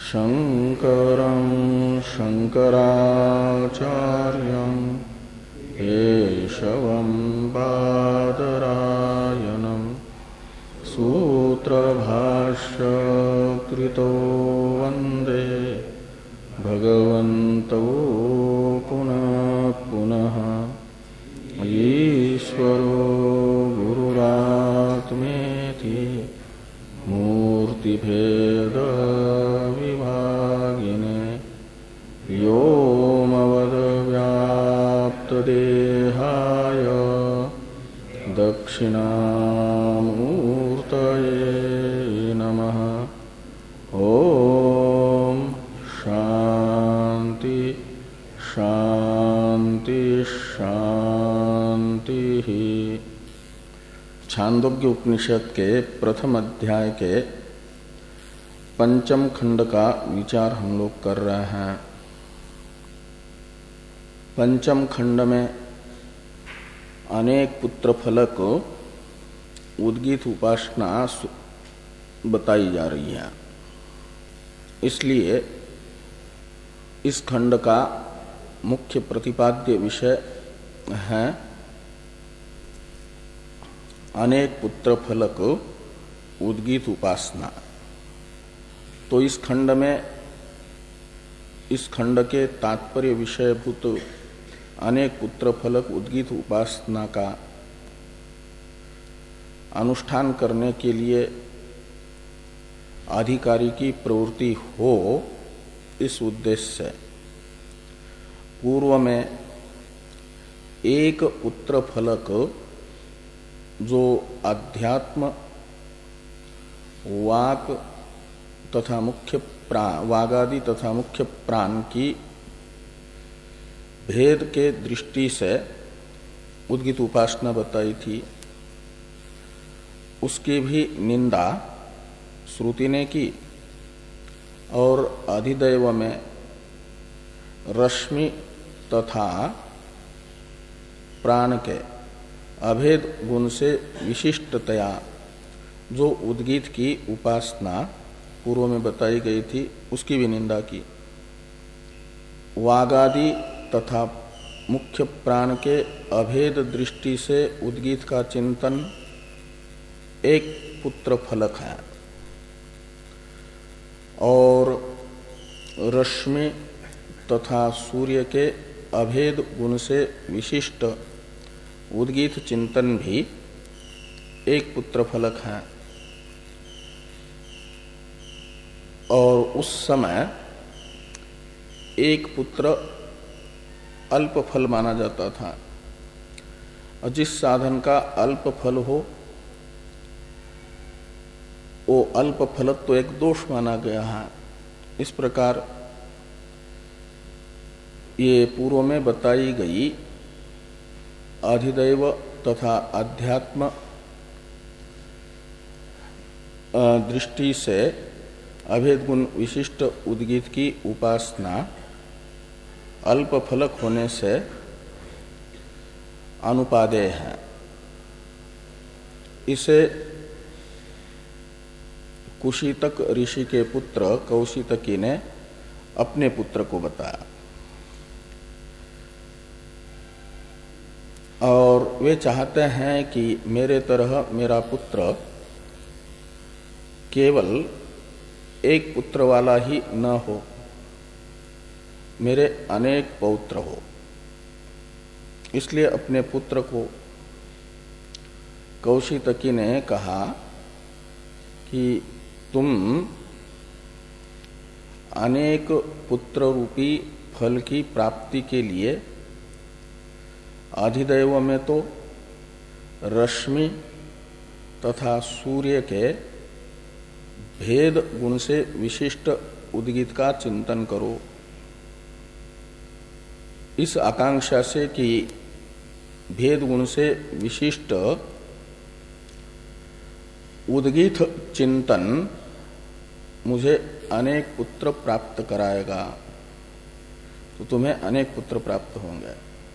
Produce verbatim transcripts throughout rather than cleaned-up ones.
शंकरं शंकराचार्यं केशवं बादरायणं सूत्रभाष्य कृतो वन्दे भगवन्तौ पुनः पुनः। ईश्वरो गुरुरात्मेति मूर्तिभेदविभागिने व्योमवद्व्याप्तदेहाय दक्षिणामूर्तये नमः। ॐ शान्ति शान्ति शान्ति। छांदोग्य उपनिषद के प्रथम अध्याय के पंचम खंड का विचार हम लोग कर रहे हैं। पंचम खंड में अनेक पुत्र फलक उद्गीत उपासना बताई जा रही है। इसलिए इस खंड का मुख्य प्रतिपाद्य विषय है अनेक पुत्र फलक उद्गीत उपासना। तो इस खंड में इस खंड के तात्पर्य विषयभूत अनेक पुत्र फलक उद्गीत उपासना का अनुष्ठान करने के लिए अधिकारी की प्रवृत्ति हो, इस उद्देश्य से पूर्व में एक पुत्र फलक जो अध्यात्म वाक तथा मुख्य प्राण वागादि तथा मुख्य प्राण की भेद के दृष्टि से उद्गीत उपासना बताई थी, उसकी भी निंदा श्रुति ने की और अधिदैव में रश्मि तथा प्राण के अभेद गुण से विशिष्टतया जो उद्गीत की उपासना पूर्व में बताई गई थी, उसकी भी निंदा की। वागादि तथा मुख्य प्राण के अभेद दृष्टि से उद्गीत का चिंतन एक पुत्र फलक है और रश्मि तथा सूर्य के अभेद गुण से विशिष्ट उद्गीत चिंतन भी एक पुत्र फलक है। और उस समय एक पुत्र अल्प फल माना जाता था और जिस साधन का अल्प फल हो वो अल्प फलक तो एक दोष माना गया है। इस प्रकार ये पूर्व में बताई गई अधिदैव तथा अध्यात्म दृष्टि से अभेद गुण विशिष्ट उद्गीत की उपासना अल्प फलक होने से अनुपादेय है। इसे कुशीतक ऋषि के पुत्र कौशितकी ने अपने पुत्र को बताया और वे चाहते हैं कि मेरे तरह मेरा पुत्र केवल एक पुत्र वाला ही न हो, मेरे अनेक पौत्र हो। इसलिए अपने पुत्र को कौशितकी ने कहा कि तुम अनेक पुत्र रूपी फल की प्राप्ति के लिए अधिदैव में तो रश्मि तथा सूर्य के भेद गुण से विशिष्ट उद्गीत का चिंतन करो। इस आकांक्षा से कि भेद गुण से विशिष्ट उद्गीत चिंतन मुझे अनेक पुत्र प्राप्त कराएगा, तो तुम्हें अनेक पुत्र प्राप्त होंगे।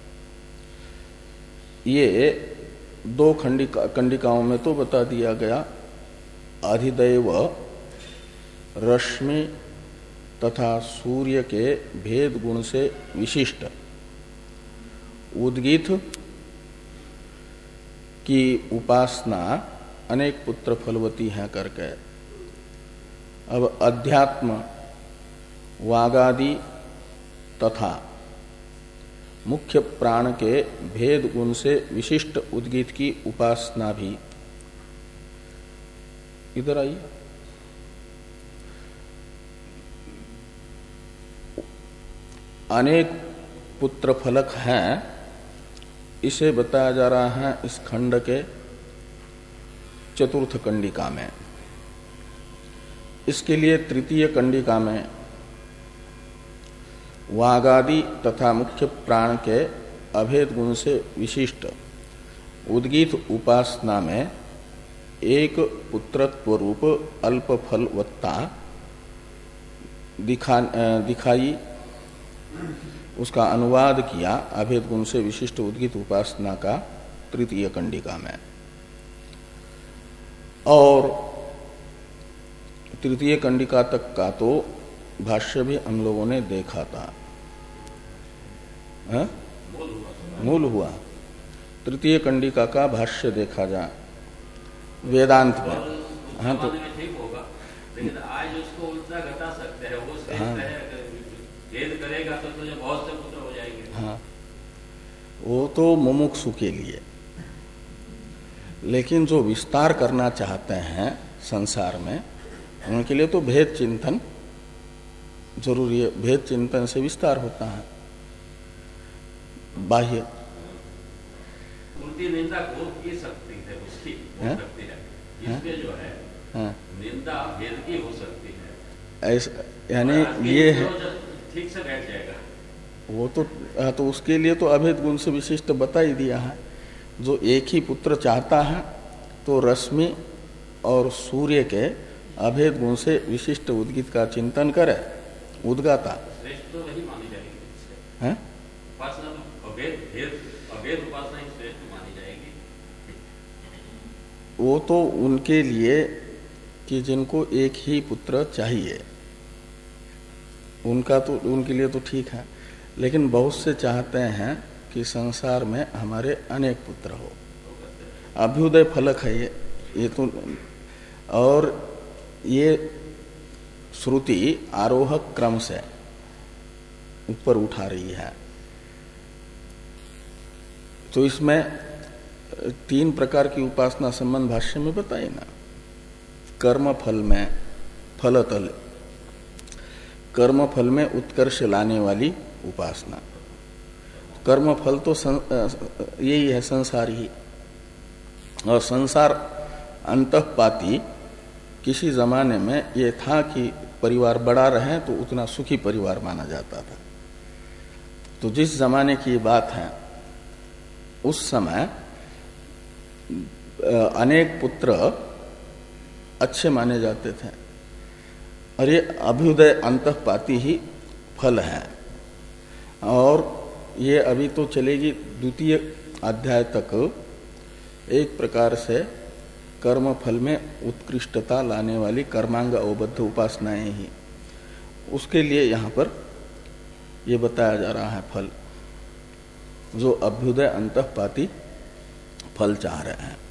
ये दो खंडिका कंडिकाओं में तो बता दिया गया अधिदैव रश्मि तथा सूर्य के भेद गुण से विशिष्ट उद्गीत की उपासना अनेक पुत्र फलवती है करके अब अध्यात्म वागादि तथा मुख्य प्राण के भेद गुण से विशिष्ट उद्गीत की उपासना भी, इधर आइए, अनेक पुत्र फलक हैं, इसे बताया जा रहा है इस खंड के चतुर्थ कंडिका में। इसके लिए तृतीय कंडिका में वागादि तथा मुख्य प्राण के अभेद गुण से विशिष्ट उद्गीत उपासना में एक पुत्रत्व रूप अल्प फलवत्ता दिखा दिखाई, उसका अनुवाद किया अभेद गुण से विशिष्ट उद्गीत उपासना का तृतीय कंडिका में। और तृतीय कंडिका तक का तो भाष्य भी हम लोगों ने देखा था, है? मूल हुआ। तृतीय कंडिका का भाष्य देखा जाए वेदांत में, हाँ तो ठीक होगा, लेकिन आज उसको उल्टा घटा सकते हैं, वो हाँ, भेद करेगा तो तुझे बहुत से पुत्र हो जाएंगे। हाँ, वो तो मुमुक्षु के लिए, लेकिन जो विस्तार करना चाहते हैं संसार में उनके लिए तो भेद चिंतन जरूरी है। भेद चिंतन से विस्तार होता है। बाह्य उल्टी निंदा को की सकती है, उसकी हो सकती है, इसमें जो है हाँ, निंदा भेद की हो सकती है, ऐसा यानी ये है ठीक से बैठ जाएगा। वो तो आ, तो उसके लिए तो अभेद गुण से विशिष्ट बता ही दिया है। जो एक ही पुत्र चाहता है तो रश्मि और सूर्य के अभेद गुण से विशिष्ट उद्गीत का चिंतन करे, उद्गाता श्रेष्ठ तो वही मानी जाएगी, है उपासना अभेद भेद अभेद उपासना ही श्रेष्ठ मानी जाएगी। वो तो उनके लिए कि जिनको एक ही पुत्र चाहिए, उनका तो उनके लिए तो ठीक है, लेकिन बहुत से चाहते हैं कि संसार में हमारे अनेक पुत्र हो। अभ्युदय फलक है ये ये तो। और ये श्रुति आरोहक क्रम से ऊपर उठा रही है। तो इसमें तीन प्रकार की उपासना संबंध भाष्य में बताए ना। कर्म फल में फलतल, कर्म फल में उत्कर्ष लाने वाली उपासना। कर्म फल तो यही है संसार ही, और संसार अंतःपाती किसी जमाने में ये था कि परिवार बड़ा रहे तो उतना सुखी परिवार माना जाता था। तो जिस जमाने की बात है उस समय अनेक पुत्र अच्छे माने जाते थे, और ये अभ्युदय अंतःपाती ही फल है। और ये अभी तो चलेगी द्वितीय अध्याय तक एक प्रकार से कर्म फल में उत्कृष्टता लाने वाली कर्मांग अवबद्ध उपासनाएं ही। उसके लिए यहाँ पर ये बताया जा रहा है फल, जो अभ्युदय अंतःपाती फल चाह रहे हैं।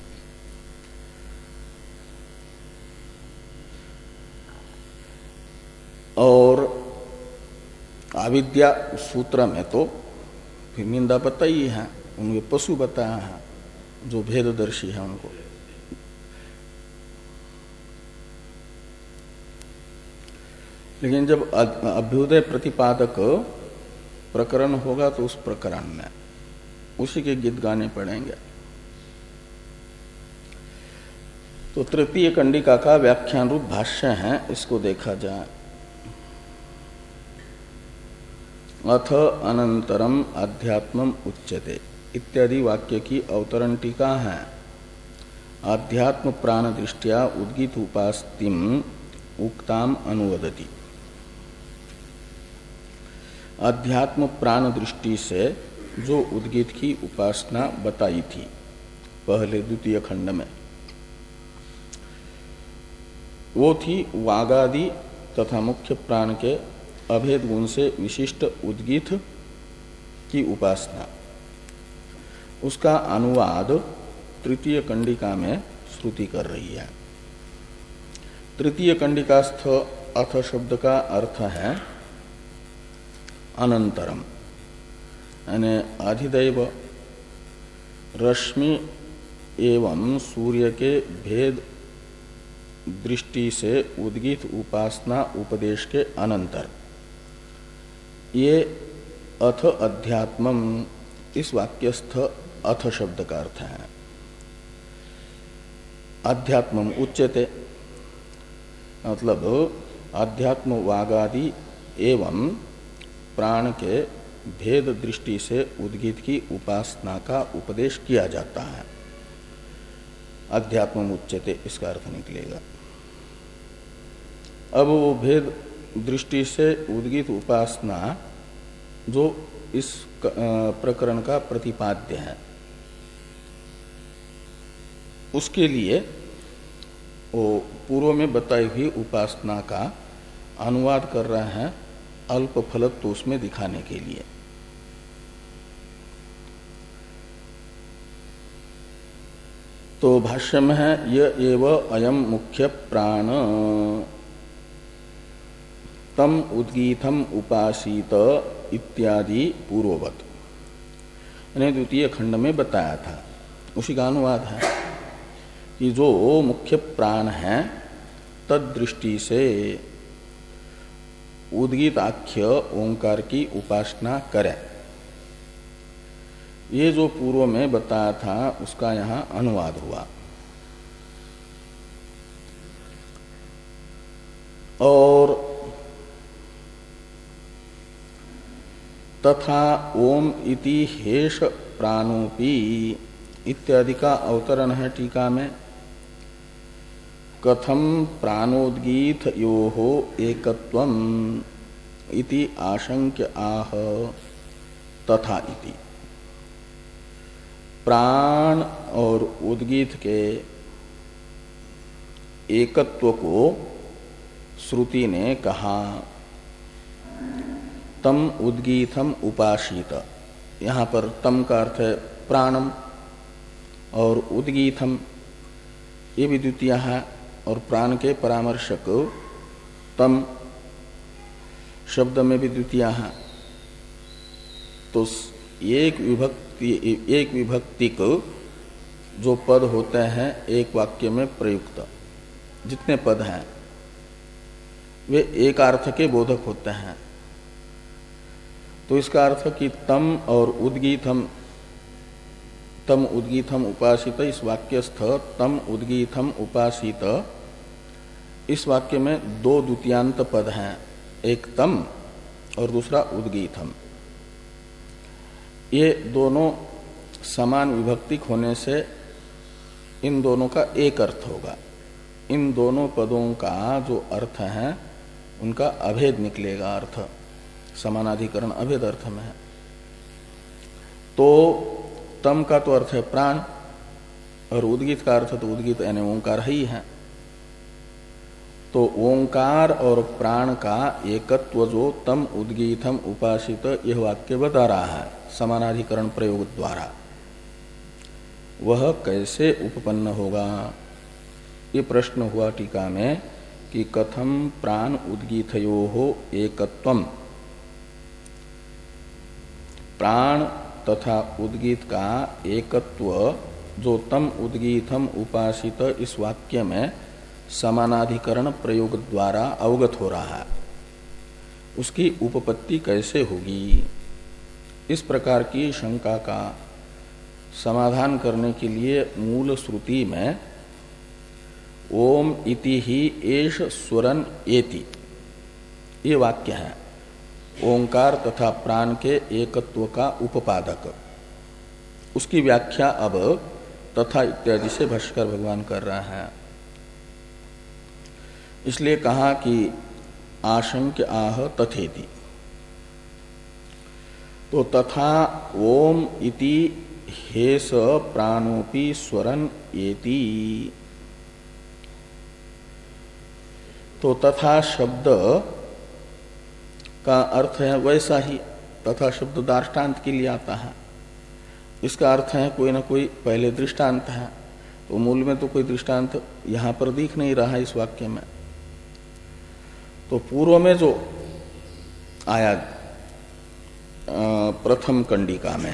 और अविद्या सूत्र में तो फिर निंदा बताई है, उनके पशु बताया है जो भेददर्शी है उनको। लेकिन जब अभ्युदय प्रतिपादक प्रकरण होगा तो उस प्रकरण में उसी के गीत गाने पड़ेंगे। तो तृतीय कंडिका का व्याख्यान रूप भाष्य है, इसको देखा जाए। अथ अनंतरम अध्यात्मम उच्यते इत्यादि वाक्य की अवतरण टीका है। अध्यात्म प्राण दृष्टिया उद्गीत उपास्तिम उक्ताम अनुवदति। अध्यात्म प्राण दृष्टि से जो उद्गीत की उपासना बताई थी पहले द्वितीय खंड में, वो थी वागादि तथा मुख्य प्राण के अभेद गुण से विशिष्ट उद्गीत की उपासना, उसका अनुवाद तृतीय कंडिका में श्रुति कर रही है। तृतीय कंडिकास्थ अथ शब्द का अर्थ है अनंतरम, यानी अधिदैव रश्मि एवं सूर्य के भेद दृष्टि से उद्गीत उपासना उपदेश के अनंतर, ये अथ अध्यात्मम, इस वाक्यस्थ अथ शब्द का अर्थ है अध्यात्मम उच्यते, मतलब अध्यात्म वागादि एवं प्राण के भेद दृष्टि से उद्गीत की उपासना का उपदेश किया जाता है। अध्यात्म उच्यते इसका अर्थ निकलेगा। अब वो भेद दृष्टि से उद्गीत उपासना जो इस प्रकरण का प्रतिपाद्य है, उसके लिए वो पूर्व में बताई हुई उपासना का अनुवाद कर रहे हैं अल्प फलत्व उसमें दिखाने के लिए। तो भाष्य में है य एव अयम मुख्य प्राण तम उद्गीतम उपासीत इत्यादि पूर्ववत, यानी द्वितीय खंड में बताया था, उसी का अनुवाद है कि जो मुख्य प्राण है तद दृष्टि से उद्गीताख्य ओंकार की उपासना करें। ये जो पूर्व में बताया था उसका यहाँ अनुवाद हुआ। और तथा ओम इति हेष प्राणोपि इत्यादि का अवतरण है टीका में। कथम प्राणोद्गीत योहो एकत्वम इति आशंक्य आह तथा इति। प्राण और उद्गीत के एकत्व को श्रुति ने कहा। तम उद्गीतम उपासित, यहाँ पर तम का अर्थ है प्राणम और उद्गीतम ये भी द्वितीय है, और प्राण के परामर्शक तम शब्द में भी द्वितीय है। तो एक विभक्ति एक विभक्तिक जो पद होते हैं एक वाक्य में प्रयुक्त, जितने पद हैं वे एक अर्थ के बोधक होते हैं। तो इसका अर्थ कि तम और उद्गीतम, तम उद्गीतम उपासित, इस वाक्यस्थ तम उद्गीतम उपासित, इस वाक्य में दो द्वितीयांत पद हैं, एक तम और दूसरा उद्गीतम। ये दोनों समान विभक्तिक होने से इन दोनों का एक अर्थ होगा। इन दोनों पदों का जो अर्थ है उनका अभेद निकलेगा। अर्थ समानाधिकरण अभेद अर्थ में है। तो तम का तो अर्थ है प्राण, और उद्गीत का अर्थ तो उद्गीत यानी ओंकार ही है। तो ओंकार और प्राण का एकत्व जो तम उद्गीतम उपासित यह वाक्य बता रहा है समानाधिकरण प्रयोग द्वारा, वह कैसे उपपन्न होगा? ये प्रश्न हुआ टीका में कि कथम प्राण उद्गीतयोः एकत्वम, प्राण तथा उद्गीत का एकत्व जो तम उद्गीतम उपासित इस वाक्य में समानाधिकरण प्रयोग द्वारा अवगत हो रहा है, उसकी उपपत्ति कैसे होगी? इस प्रकार की शंका का समाधान करने के लिए मूल श्रुति में ओम इति ही एष स्वरन एति ये वाक्य है, ओंकार तथा प्राण के एकत्व का उपपादक। उसकी व्याख्या अब तथा इत्यादि से भाष्कर भगवान कर रहा है। इसलिए कहा कि आशंक्य आह तथेति। तो तथा ओम इति हेस प्राणोपि स्वरन एति। तो तथा शब्द का अर्थ है वैसा ही तथा शब्द दृष्टांत के लिए आता है। इसका अर्थ है कोई ना कोई पहले दृष्टांत है, तो मूल में तो कोई दृष्टांत यहां पर दिख नहीं रहा है इस वाक्य में। तो पूर्व में जो आया प्रथम कंडिका में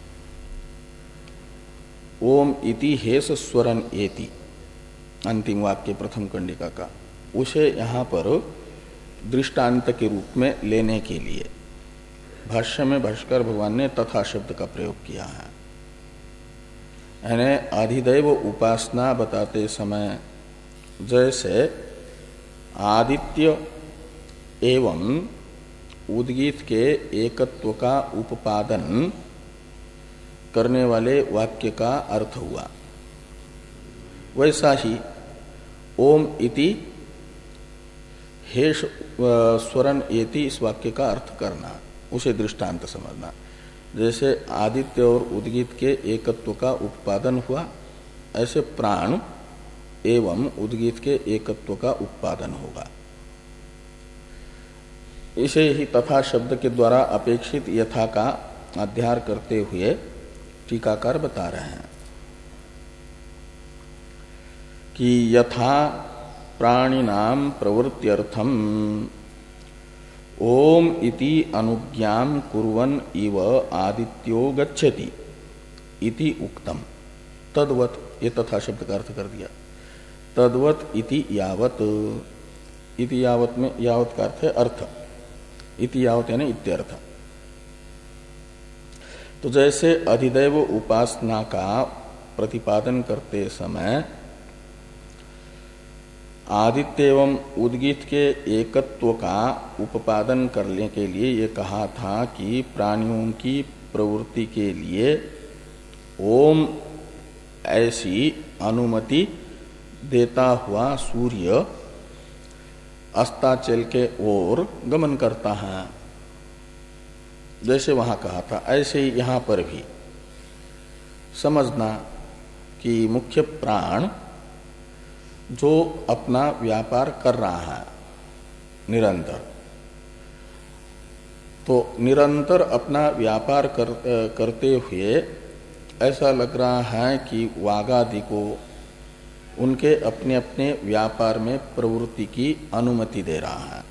ओम इति हेस स्वरन एति, अंतिम वाक्य प्रथम कंडिका का, उसे यहां पर दृष्टांत के रूप में लेने के लिए भाष्य में भाष्कर भगवान ने तथा शब्द का प्रयोग किया है। यानी आधिदैव उपासना बताते समय जैसे आदित्य एवं उद्गीत के एकत्व का उपादन करने वाले वाक्य का अर्थ हुआ, वैसा ही ओम इति हेश स्वरन एति इस वाक्य का अर्थ करना, उसे दृष्टांत समझना। जैसे आदित्य और उद्गीत के एकत्व का उत्पादन हुआ, ऐसे प्राण एवं उद्गीत के एकत्व का उत्पादन होगा। इसे ही तथा शब्द के द्वारा अपेक्षित यथा का अध्यार करते हुए टीकाकार बता रहे हैं कि यथा प्राणिनाम प्रवृत्त्यर्थम ओम इति अनुज्ञाम कुर्वन् इव आदित्यो गच्छति इति उक्तम तद्वत, ये तथा शब्द का अर्थ कर दिया। तद्वत इति यावत, इति यावत में यावत का अर्थ है अर्थ, इति यावत यानी इत्यर्थ। तो जैसे अधिदैव उपासना का प्रतिपादन करते समय आदित्य एवं उद्गीत के एकत्व का उपादन करने के लिए ये कहा था कि प्राणियों की प्रवृत्ति के लिए ओम ऐसी अनुमति देता हुआ सूर्य अस्ताचल के ओर गमन करता है, जैसे वहां कहा था, ऐसे ही यहां पर भी समझना कि मुख्य प्राण जो अपना व्यापार कर रहा है निरंतर, तो निरंतर अपना व्यापार कर, करते हुए ऐसा लग रहा है कि वागादि को उनके अपने अपने व्यापार में प्रवृत्ति की अनुमति दे रहा है।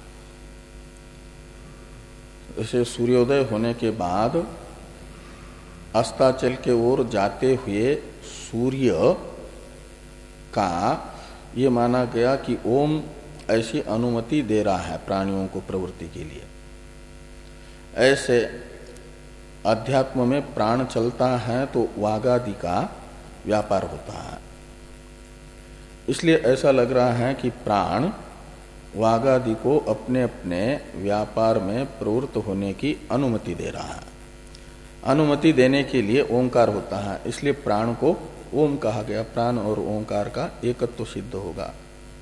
जैसे सूर्योदय होने के बाद अस्ताचल के ओर जाते हुए सूर्य का ये माना गया कि ओम ऐसी अनुमति दे रहा है प्राणियों को प्रवृत्ति के लिए। ऐसे अध्यात्म में प्राण चलता है तो वागादि का व्यापार होता है, इसलिए ऐसा लग रहा है कि प्राण वागादि को अपने अपने व्यापार में प्रवृत्त होने की अनुमति दे रहा है। अनुमति देने के लिए ओंकार होता है, इसलिए प्राण को ओम कहा गया। प्राण और ओंकार का एकत्व सिद्ध होगा।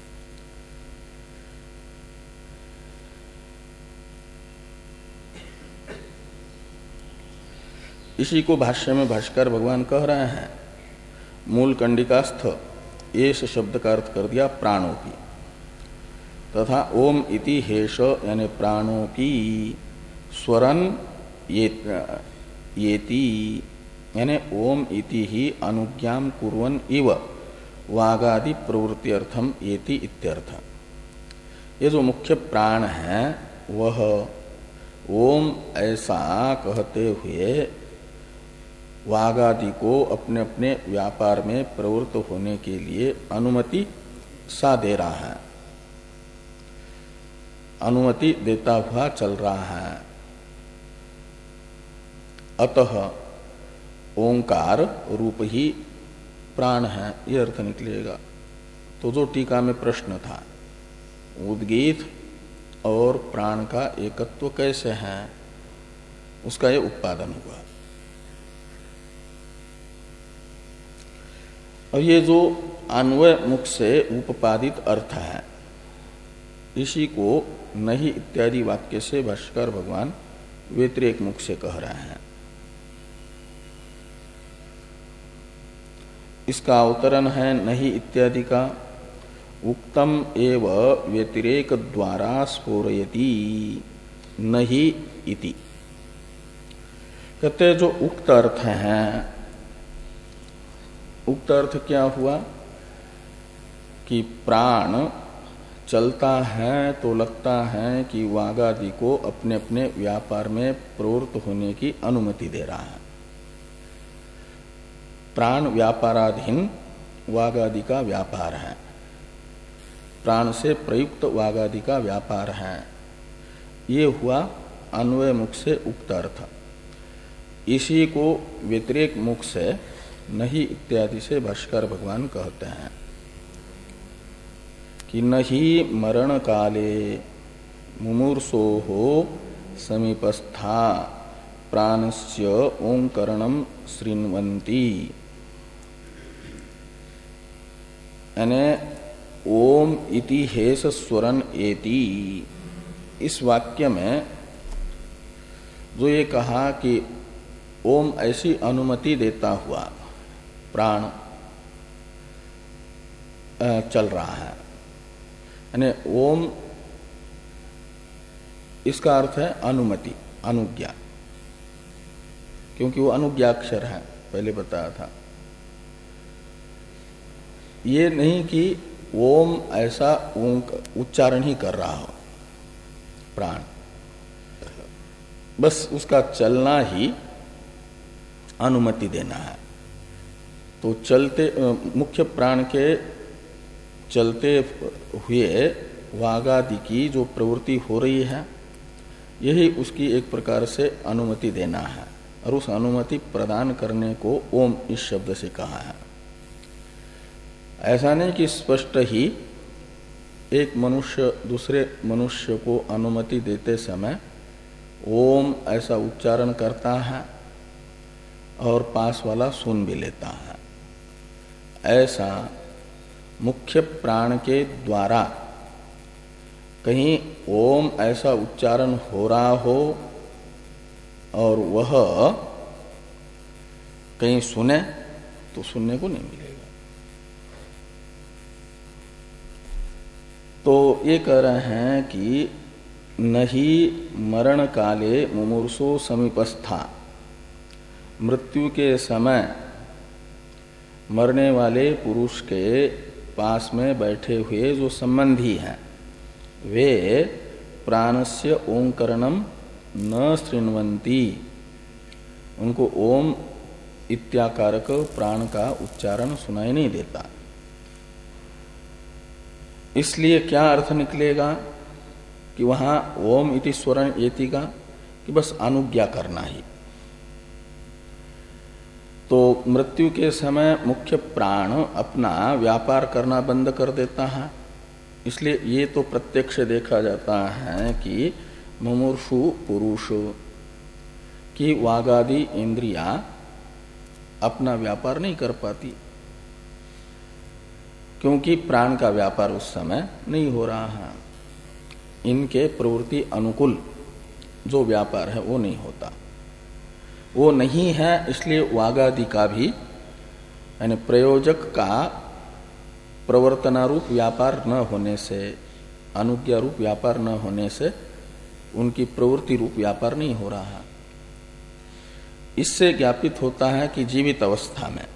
इसी को भाष्य में भाष्कर भगवान कह रहे हैं, मूल कंडिकास्थ एष शब्द का अर्थ कर दिया प्राणों की, तथा ओम इति हेष यानी प्राणों की स्वरन ये येति यानी ओम इति ही अनुज्ञाम कुर्वन् इव वागादि प्रवृत्ति अर्थम येति इत्यर्थ। ये जो मुख्य प्राण है वह ओम ऐसा कहते हुए वागादि को अपने अपने व्यापार में प्रवृत्त होने के लिए अनुमति सा दे रहा है, अनुमति देता हुआ चल रहा है। अतः ओंकार रूप ही प्राण है, यह अर्थ निकलेगा। तो जो टीका में प्रश्न था, उद्गीत और प्राण का एकत्व कैसे है, उसका यह उत्पादन हुआ। और ये जो अन्वय मुख से उपादित अर्थ है, इसी को नहीं इत्यादि वाक्य से भाष्कर भगवान व्यतिरेक मुख से कह रहे हैं। इसका अवतरण है नहीं इत्यादि का, उक्तम एव व्यतिरेक द्वारा स्फोरयति नहीं इति। कहते जो उक्त अर्थ हैं, उक्त अर्थ क्या हुआ कि प्राण चलता है तो लगता है कि वागादि को अपने अपने व्यापार में प्रवृत्त होने की अनुमति दे रहा है। प्राण व्यापाराधीन वागादि का व्यापार है, प्राण से प्रयुक्त वागादि का व्यापार है। ये हुआ अन्वय मुख से उक्त अर्थ। इसी को व्यतिरेक मुख से नहीं इत्यादि से भाष्कर भगवान कहते हैं कि नहीं मरण काले मुमूर्षोः समीपस्था प्राणस्य ओंकरणम शृण्वन्ति। यानी ओम इति हेस स्वरन एति, इस वाक्य में जो ये कहा कि ओम ऐसी अनुमति देता हुआ प्राण चल रहा है, यानी ओम इसका अर्थ है अनुमति, अनुज्ञा, क्योंकि वो अनुज्ञाक्षर है, पहले बताया था। ये नहीं कि ओम ऐसा ओंक उच्चारण ही कर रहा हो प्राण, बस उसका चलना ही अनुमति देना है। तो चलते मुख्य प्राण के चलते हुए वागादि की जो प्रवृत्ति हो रही है, यही उसकी एक प्रकार से अनुमति देना है, और उस अनुमति प्रदान करने को ओम इस शब्द से कहा है। ऐसा नहीं कि स्पष्ट ही एक मनुष्य दूसरे मनुष्य को अनुमति देते समय ओम ऐसा उच्चारण करता है और पास वाला सुन भी लेता है। ऐसा मुख्य प्राण के द्वारा कहीं ओम ऐसा उच्चारण हो रहा हो और वह कहीं सुने तो सुनने को नहीं मिलेगा। तो ये कह रहे हैं कि नहीं मरण काले मुमूर्षो समीपस्था, मृत्यु के समय मरने वाले पुरुष के पास में बैठे हुए जो संबंधी हैं वे प्राणस्य ओंकरणम न शृण्वन्ति, उनको ओम इत्याकारक प्राण का उच्चारण सुनाई नहीं देता। इसलिए क्या अर्थ निकलेगा कि वहां ओम इति स्वरण एति का कि बस अनुज्ञा करना ही। तो मृत्यु के समय मुख्य प्राण अपना व्यापार करना बंद कर देता है, इसलिए ये तो प्रत्यक्ष देखा जाता है कि मुमूर्षु पुरुष की वागादि इंद्रियां अपना व्यापार नहीं कर पाती, क्योंकि प्राण का व्यापार उस समय नहीं हो रहा है। इनके प्रवृत्ति अनुकूल जो व्यापार है वो नहीं होता, वो नहीं है। इसलिए वागादि का भी यानी प्रयोजक का प्रवर्तनारूप व्यापार न होने से, अनुज्ञा रूप व्यापार न होने से उनकी प्रवृत्ति रूप व्यापार नहीं हो रहा है। इससे ज्ञापित होता है कि जीवित अवस्था में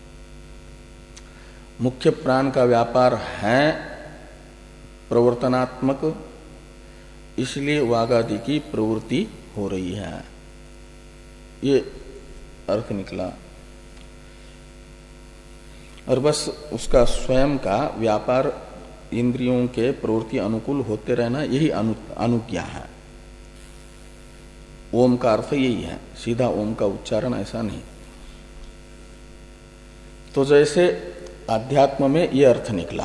मुख्य प्राण का व्यापार है प्रवर्तनात्मक, इसलिए वागादि की प्रवृत्ति हो रही है। ये अर्थ निकला। और बस उसका स्वयं का व्यापार इंद्रियों के प्रवृत्ति अनुकूल होते रहना, यही अनु, अनुज्ञा है। ओम का अर्थ यही है, सीधा ओम का उच्चारण ऐसा नहीं। तो जैसे अध्यात्म में यह अर्थ निकला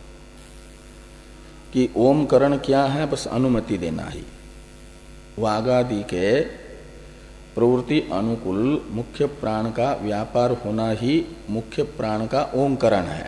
कि ओमकरण क्या है, बस अनुमति देना ही। वागादि के प्रवृत्ति अनुकूल मुख्य प्राण का व्यापार होना ही मुख्य प्राण का ओंकरण है।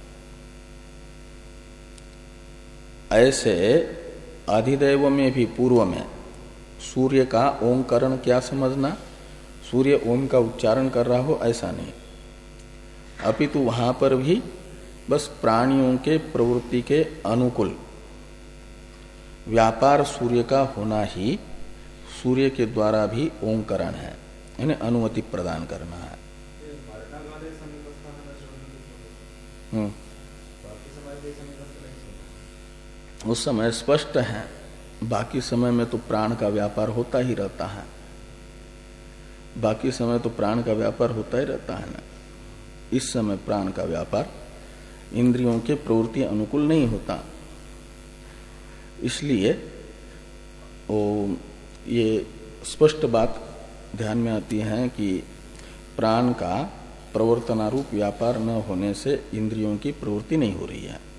ऐसे अधिदैव में भी पूर्व में सूर्य का ओंकरण क्या समझना, सूर्य ओम का उच्चारण कर रहा हो ऐसा नहीं, अपितु वहां पर भी बस प्राणियों के प्रवृत्ति के अनुकूल व्यापार सूर्य का होना ही सूर्य के द्वारा भी ओंकरण है, यानी अनुमति प्रदान करना है। हम्म उस समय स्पष्ट है, बाकी समय में तो प्राण का व्यापार होता ही रहता है, बाकी समय तो प्राण का व्यापार होता ही रहता है ना। इस समय प्राण का व्यापार इंद्रियों के प्रवृत्ति अनुकूल नहीं होता, इसलिए वो ये स्पष्ट बात ध्यान में आती है कि प्राण का प्रवर्तनारूप व्यापार न होने से इंद्रियों की प्रवृत्ति नहीं हो रही है।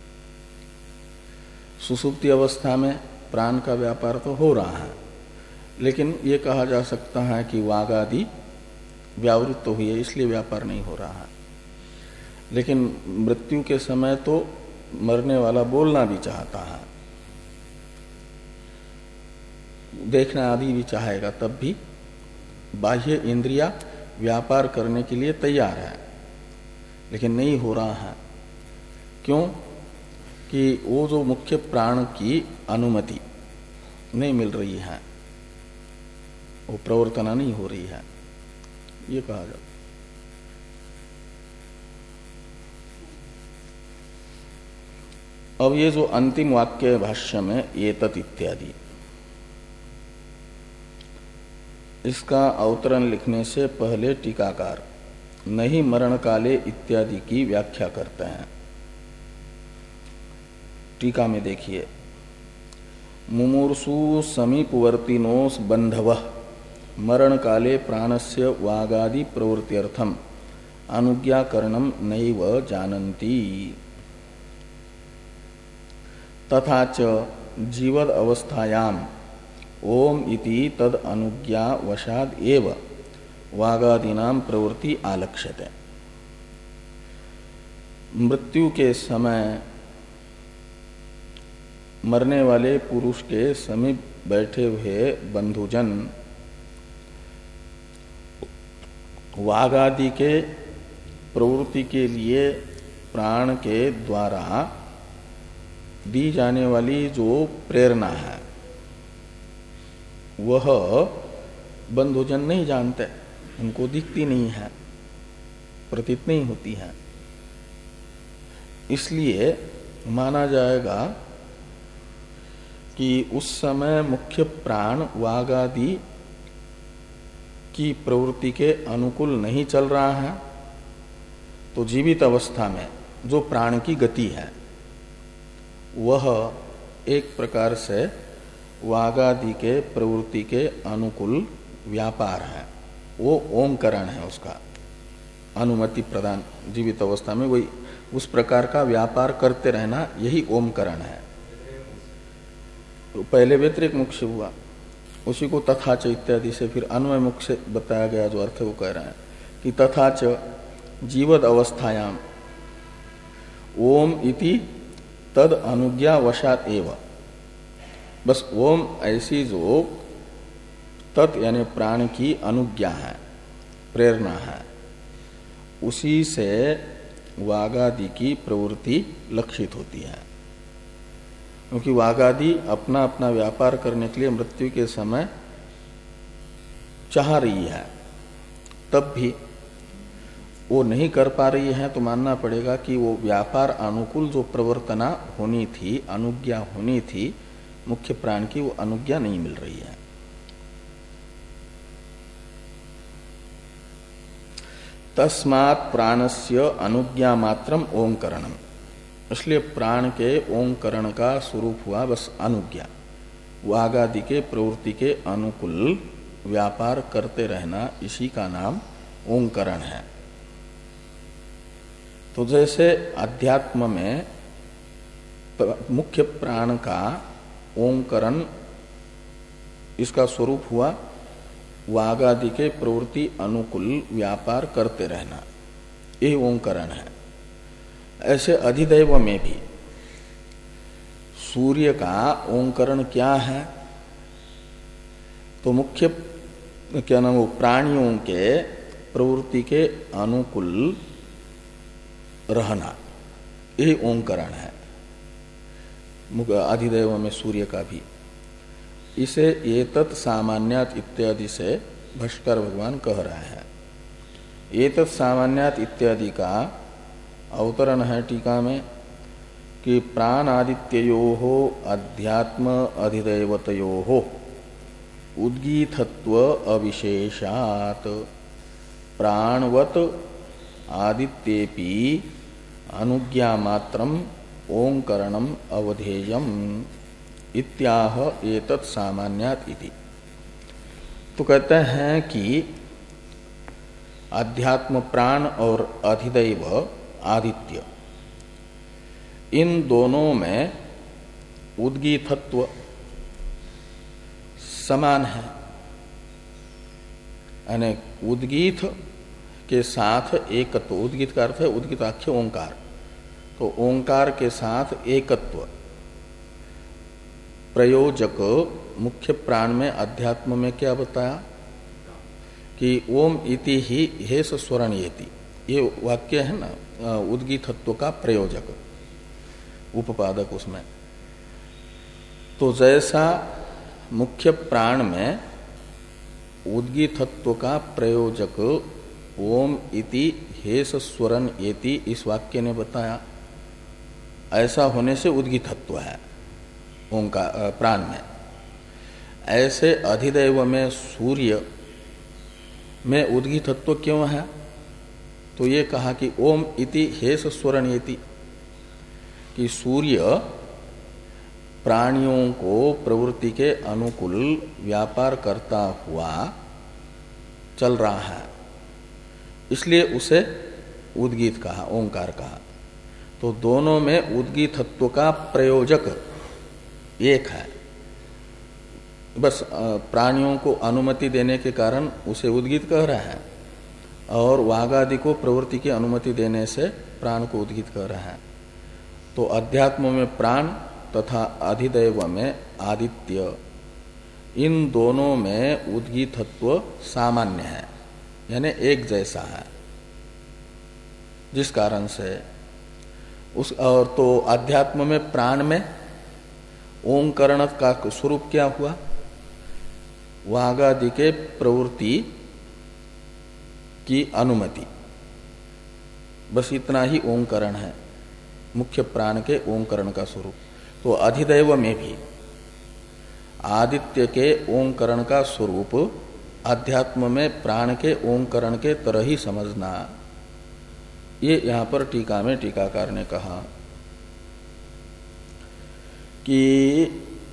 सुसुप्ति अवस्था में प्राण का व्यापार तो हो रहा है, लेकिन ये कहा जा सकता है कि वाग आदि व्यावृत्त तो हुई है, इसलिए व्यापार नहीं हो रहा है। लेकिन मृत्यु के समय तो मरने वाला बोलना भी चाहता है, देखना आदि भी चाहेगा, तब भी बाह्य इंद्रिया व्यापार करने के लिए तैयार है, लेकिन नहीं हो रहा है। क्यों? कि वो जो मुख्य प्राण की अनुमति नहीं मिल रही है, वो प्रवर्तना नहीं हो रही है, ये कहा जाता। अब ये जो अंतिम वाक्य भाष्य में एतत् इत्यादि, इसका अवतरण लिखने से पहले टीकाकार नहीं मरण काले इत्यादि की व्याख्या करते हैं। टीका में देखिए, मुमूर्षु समीपवर्तिनोस बंधवः मरण काले प्राणस्य वागादि प्रवृत्त्यर्थम अनुज्ञाकरणम नैव जानन्ति तथा च जीवद अवस्थायाम ओम इति तद अनुज्ञा वशाद एव वागादीनाम प्रवृत्ति आलक्ष्यते। मृत्यु के समय मरने वाले पुरुष के समीप बैठे हुए बंधुजन वागादि के प्रवृत्ति के लिए प्राण के द्वारा दी जाने वाली जो प्रेरणा है वह बंधुजन नहीं जानते, उनको दिखती नहीं है, प्रतीत नहीं होती है। इसलिए माना जाएगा कि उस समय मुख्य प्राण वागादि की प्रवृत्ति के अनुकूल नहीं चल रहा है, तो जीवित अवस्था में जो प्राण की गति है वह एक प्रकार से वागादि के प्रवृत्ति के अनुकूल व्यापार है, वो ओंकरण है, उसका अनुमति प्रदान जीवित अवस्था में वही उस प्रकार का व्यापार करते रहना, यही ओंकरण है। तो पहले व्यतिरिक्त मुख से हुआ, उसी को तथा च इत्यादि से फिर अन्वय मुख से बताया गया जो अर्थ वो कह रहे हैं कि तथा च जीवद अवस्थायाम ओम इति तद अनुज्ञा वशात एव। बस ओम ऐसी जो तत् यानी प्राण की अनुज्ञा है, प्रेरणा है, उसी से वागादि की प्रवृत्ति लक्षित होती है। क्योंकि वागादि अपना अपना व्यापार करने के लिए मृत्यु के समय चाह रही है, तब भी वो नहीं कर पा रही है, तो मानना पड़ेगा कि वो व्यापार अनुकूल जो प्रवर्तना होनी थी, अनुज्ञा होनी थी मुख्य प्राण की, वो अनुज्ञा नहीं मिल रही है। तस्मात् प्राणस्य अनुज्ञा मात्रम ओंकरणम, इसलिए प्राण के ओंकरण का स्वरूप हुआ बस अनुज्ञा, वागादि के प्रवृत्ति के अनुकूल व्यापार करते रहना, इसी का नाम ओंकरण है। तो जैसे अध्यात्म में मुख्य प्राण का ओंकरण इसका स्वरूप हुआ वागादि के प्रवृत्ति अनुकूल व्यापार करते रहना, ये ओंकरण है। ऐसे अधिदैव में भी सूर्य का ओंकरण क्या है? तो मुख्य क्या नाम वो प्राणियों के प्रवृत्ति के अनुकूल रहना, यही ओंकरण है। अधिदैव में सूर्य का भी। इसे एतत् सामान्यात इत्यादि से भाष्कर भगवान कह रहे हैं। एतत् सामान्यात इत्यादि का अवतरण है टीका में कि प्राणादित्ययोः अध्यात्म अधिदैवतयोः उद्गीतत्व अविशेषात् प्राणवत आदित्येपि अनुज्ञामात्रम ओंकरणम अवधेयम इत्याह एतत् सामान्यात् इति। तो कहते हैं कि अध्यात्म प्राण और अधिदैव आदित्य इन दोनों में उद्गीतत्व समान है। यानी उद्गीत के साथ एकत्व, उद्गीत का अर्थ है उद्गीताख्य ओंकार, तो ओंकार के साथ एकत्व प्रयोजक मुख्य प्राण में अध्यात्म में क्या बताया कि ओम इति ही हेस स्वरणयेति, ये वाक्य है ना उद्गीतत्व का प्रयोजक उपादक उसमें। तो जैसा मुख्य प्राण में उद्गीतत्व का प्रयोजक ओम इति हेस स्वरण येति इस वाक्य ने बताया, ऐसा होने से उद्गीतत्व है ओंकार प्राण में। ऐसे अधिदैव में सूर्य में उद्गीतत्व क्यों है? तो ये कहा कि ओम इति हेस स्वरण येति, कि सूर्य प्राणियों को प्रवृत्ति के अनुकूल व्यापार करता हुआ चल रहा है, इसलिए उसे उद्गीत कहा, ओंकार कहा। तो दोनों में उद्गीतत्व का प्रयोजक एक है, बस प्राणियों को अनुमति देने के कारण उसे उद्गीत कह रहा है, और वागादि को प्रवृत्ति की अनुमति देने से प्राण को उद्गीत कह रहा है। तो अध्यात्म में प्राण तथा अधिदैव में आदित्य, इन दोनों में उद्गीतत्व सामान्य है, यानी एक जैसा है, जिस कारण से उस और तो अध्यात्म में प्राण में ओंकरण का स्वरूप क्या हुआ? वागादि के प्रवृत्ति की अनुमति, बस इतना ही ओंकरण है मुख्य प्राण के ओंकरण का स्वरूप। तो अधिदैव में भी आदित्य के ओंकरण का स्वरूप अध्यात्म में प्राण के ओंकरण के तरह ही समझना, ये यहां पर टीका में टीकाकार ने कहा कि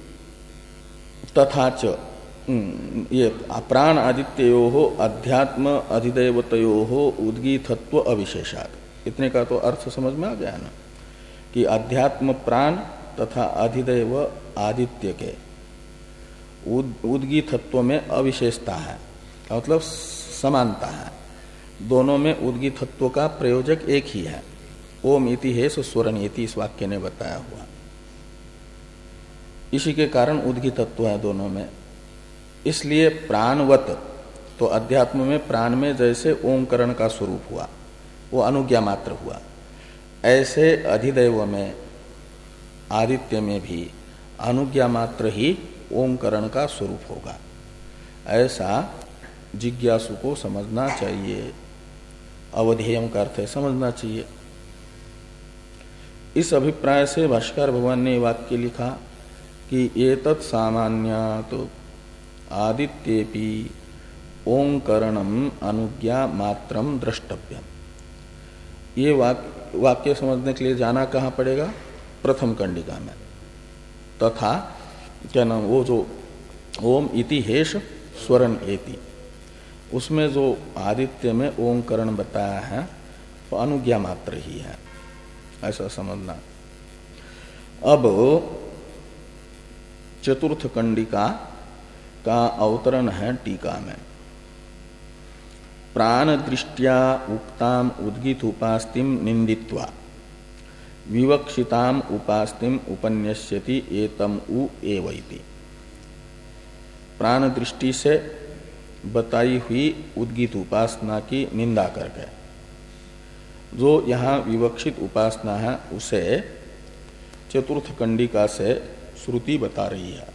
तथा च ये प्राण आदित्यो अध्यात्म अधिदैवतयो उद्गीतत्व अविशेषात्, इतने का तो अर्थ समझ में आ गया ना कि अध्यात्म प्राण तथा अधिदैव आदित्य के उद्गीतत्व में अविशेषता है, मतलब समानता है। दोनों में उद्गीतत्व का प्रयोजक एक ही है, ओम इति हेस स्वरण इति इस वाक्य ने बताया हुआ। इसी के कारण उद्गीतत्व है दोनों में। इसलिए प्राणवत, तो अध्यात्म में प्राण में जैसे ओंकरण का स्वरूप हुआ वो अनुज्ञा मात्र हुआ, ऐसे अधिदैव में आदित्य में भी अनुज्ञा मात्र ही ओंकरण का स्वरूप होगा, ऐसा जिज्ञासु को समझना चाहिए। अवधेयम का अर्थ है समझना चाहिए। इस अभिप्राय से भाष्कर भगवान ने वाक्य लिखा कि एतत् सामान्यात् आदित्येपि ओंकरणम अनुज्ञा मात्रम द्रष्टव्यम। ये वाक्य वाक्य समझने के लिए जाना कहाँ पड़ेगा? प्रथम कंडिका में। तथा क्या नाम वो जो ओम इति हेश स्वरण एति, उसमें जो आदित्य में ओंकरण बताया है वो तो अनुज्ञा मात्र ही है, ऐसा समझना। अब चतुर्थ कंडिका का अवतरण है टीका में। प्राण दृष्टिया उक्ताम उद्गीत उपास्तिम निंदित्वा विवक्षिताम उपास्तिम उपन्यस्यति एतम उ एवैति। प्राण दृष्टि से बताई हुई उद्गीत उपासना की निंदा करके जो यहाँ विवक्षित उपासना है उसे चतुर्थ कंडिका से श्रुति बता रही है।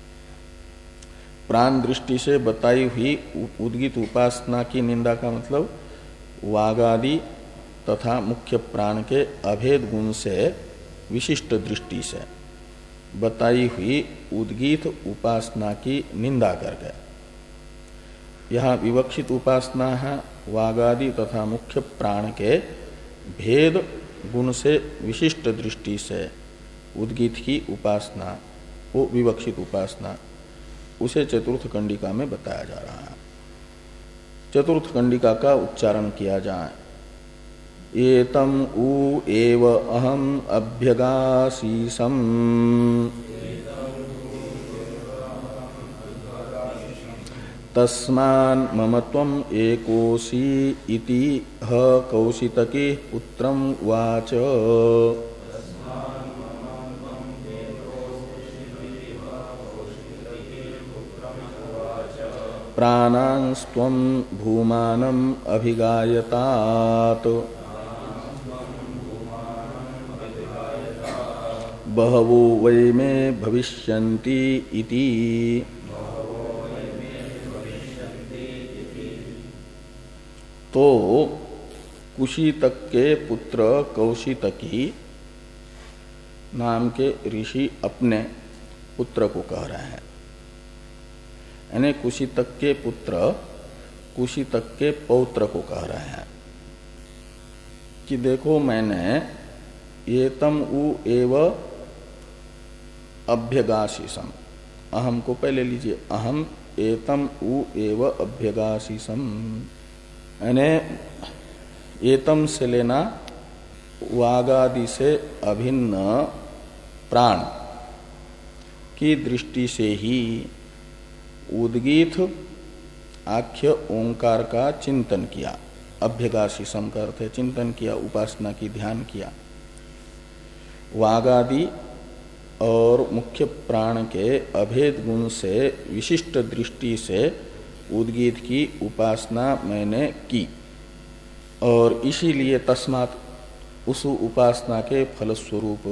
प्राण दृष्टि से बताई हुई उद्गीत उपासना की निंदा का मतलब वागादि तथा मुख्य प्राण के अभेद गुण से विशिष्ट दृष्टि से बताई हुई उद्गीत उपासना की निंदा करके, यहाँ विवक्षित उपासना है वागादि तथा मुख्य प्राण के भेद गुण से विशिष्ट दृष्टि से उद्गीत की उपासना, वो विवक्षित उपासना, उसे चतुर्थ कंडिका में बताया जा रहा है। चतुर्थ कंडिका का उच्चारण किया जाए। एतम उ एव अहम अभ्यगासीसम तस्मान् मम त्वम् एकोऽसि इति ह कौशितकी पुत्रं वाच। प्राणांस्त्वं भूमानम् अभिगायतात् बहवो वै मे भविष्यन्ति इति। तो कुशीतक के पुत्र कौशितकी नाम के ऋषि अपने पुत्र को कह रहे हैं, यानी कुशीतक के पुत्र कुशीतक के पौत्र को कह रहे हैं कि देखो मैंने एतम उ एव अभ्यगासीसम, अहम को पहले लीजिए, अहम एतम उ एव अभ्यगासीसम, यानी एतम से लेना वागादि से अभिन्न प्राण की दृष्टि से ही उद्गीत आख्य ओंकार का चिंतन किया। अभ्यगासीसम का अर्थ है चिंतन किया, उपासना की, ध्यान किया। वागादि और मुख्य प्राण के अभेद गुण से विशिष्ट दृष्टि से उद्गीत की उपासना मैंने की, और इसीलिए तस्मात् उस उपासना के फलस्वरूप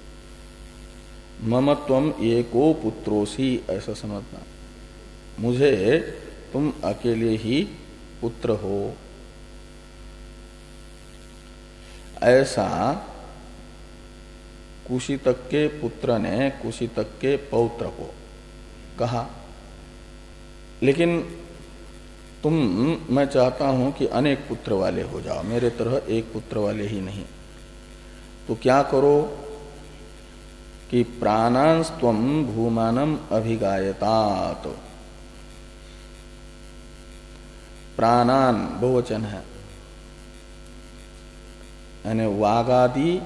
मम त्वम् एको पुत्रोसी, ऐसा समझना, मुझे तुम अकेले ही पुत्र हो, ऐसा कुशीतक के पुत्र ने कुशीतक के पौत्र को कहा। लेकिन तुम, मैं चाहता हूं कि अनेक पुत्र वाले हो जाओ, मेरे तरह एक पुत्र वाले ही नहीं। तो क्या करो कि प्राणांस्त्वं भूमानम अभिगायतात, प्राणान बहुवचन है, यानी वागादि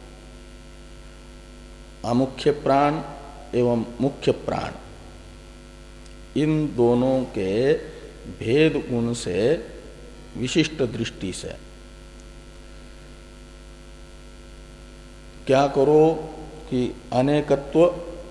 अमुख्य प्राण एवं मुख्य प्राण, इन दोनों के भेद गुण से विशिष्ट दृष्टि से क्या करो कि अनेकत्व,